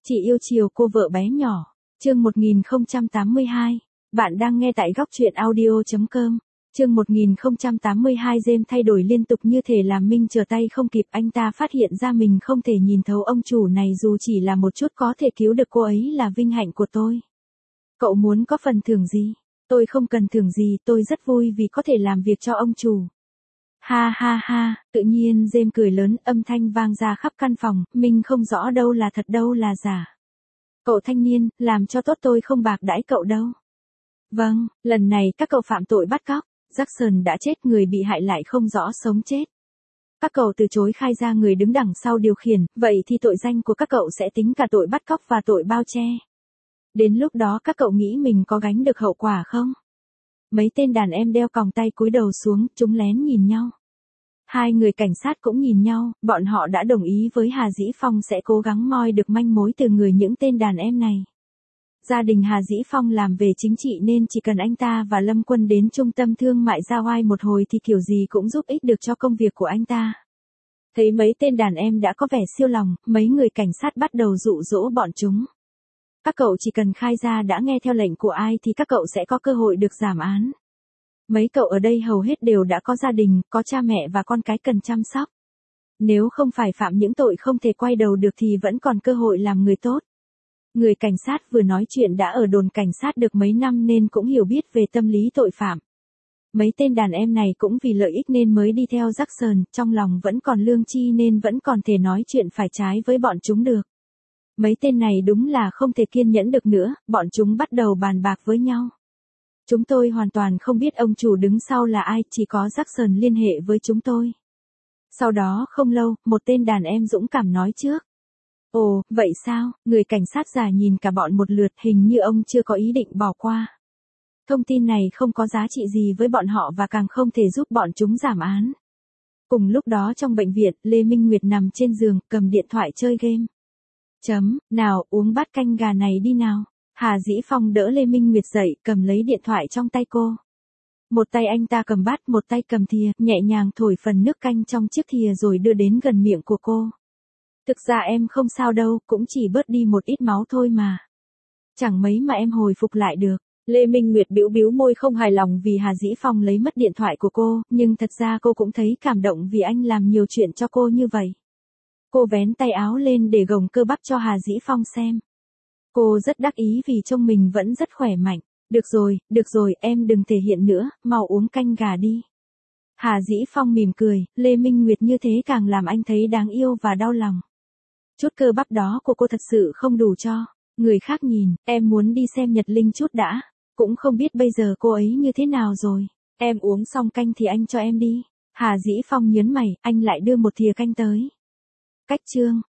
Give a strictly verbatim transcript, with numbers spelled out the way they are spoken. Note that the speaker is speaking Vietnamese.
Chị yêu chiều cô vợ bé nhỏ. Chương một nghìn không trăm tám mươi hai. Bạn đang nghe tại góc truyện audio chấm com. Chương một nghìn không trăm tám mươi hai. James thay đổi liên tục như thể làm Minh trở tay không kịp. Anh ta phát hiện ra mình không thể nhìn thấu ông chủ này, dù chỉ là một chút có thể cứu được cô ấy là vinh hạnh của tôi. Cậu muốn có phần thưởng gì? Tôi không cần thưởng gì, tôi rất vui vì có thể làm việc cho ông chủ. Ha ha ha, tự nhiên James cười lớn, âm thanh vang ra khắp căn phòng, mình không rõ đâu là thật đâu là giả. Cậu thanh niên, làm cho tốt tôi không bạc đãi cậu đâu. Vâng, lần này các cậu phạm tội bắt cóc, Jackson đã chết, người bị hại lại không rõ sống chết. Các cậu từ chối khai ra người đứng đằng sau điều khiển, vậy thì tội danh của các cậu sẽ tính cả tội bắt cóc và tội bao che. Đến lúc đó các cậu nghĩ mình có gánh được hậu quả không? Mấy tên đàn em đeo còng tay cúi đầu xuống, chúng lén nhìn nhau. Hai người cảnh sát cũng nhìn nhau, bọn họ đã đồng ý với Hà Dĩ Phong sẽ cố gắng moi được manh mối từ người những tên đàn em này. Gia đình Hà Dĩ Phong làm về chính trị nên chỉ cần anh ta và Lâm Quân đến trung tâm thương mại Gia Oai một hồi thì kiểu gì cũng giúp ích được cho công việc của anh ta. Thấy mấy tên đàn em đã có vẻ siêu lòng, mấy người cảnh sát bắt đầu dụ dỗ bọn chúng. Các cậu chỉ cần khai ra đã nghe theo lệnh của ai thì các cậu sẽ có cơ hội được giảm án. Mấy cậu ở đây hầu hết đều đã có gia đình, có cha mẹ và con cái cần chăm sóc. Nếu không phải phạm những tội không thể quay đầu được thì vẫn còn cơ hội làm người tốt. Người cảnh sát vừa nói chuyện đã ở đồn cảnh sát được mấy năm nên cũng hiểu biết về tâm lý tội phạm. Mấy tên đàn em này cũng vì lợi ích nên mới đi theo Jackson, trong lòng vẫn còn lương tri nên vẫn còn thể nói chuyện phải trái với bọn chúng được. Mấy tên này đúng là không thể kiên nhẫn được nữa, bọn chúng bắt đầu bàn bạc với nhau. Chúng tôi hoàn toàn không biết ông chủ đứng sau là ai, chỉ có Jackson liên hệ với chúng tôi. Sau đó không lâu, một tên đàn em dũng cảm nói trước. Ồ, vậy sao? Người cảnh sát già nhìn cả bọn một lượt, hình như ông chưa có ý định bỏ qua. Thông tin này không có giá trị gì với bọn họ và càng không thể giúp bọn chúng giảm án. Cùng lúc đó trong bệnh viện, Lê Minh Nguyệt nằm trên giường, cầm điện thoại chơi game. Chấm, nào, uống bát canh gà này đi nào. Hà Dĩ Phong đỡ Lê Minh Nguyệt dậy, cầm lấy điện thoại trong tay cô. Một tay anh ta cầm bát, một tay cầm thìa, nhẹ nhàng thổi phần nước canh trong chiếc thìa rồi đưa đến gần miệng của cô. Thực ra em không sao đâu, cũng chỉ bớt đi một ít máu thôi mà. Chẳng mấy mà em hồi phục lại được. Lê Minh Nguyệt bĩu bĩu môi không hài lòng vì Hà Dĩ Phong lấy mất điện thoại của cô, nhưng thật ra cô cũng thấy cảm động vì anh làm nhiều chuyện cho cô như vậy. Cô vén tay áo lên để gồng cơ bắp cho Hà Dĩ Phong xem. Cô rất đắc ý vì trông mình vẫn rất khỏe mạnh. Được rồi, được rồi, em đừng thể hiện nữa, mau uống canh gà đi. Hà Dĩ Phong mỉm cười, Lê Minh Nguyệt như thế càng làm anh thấy đáng yêu và đau lòng. Chút cơ bắp đó của cô thật sự không đủ cho người khác nhìn, em muốn đi xem Nhật Linh chút đã. Cũng không biết bây giờ cô ấy như thế nào rồi. Em uống xong canh thì anh cho em đi. Hà Dĩ Phong nhớn mày, anh lại đưa một thìa canh tới. Cách chương,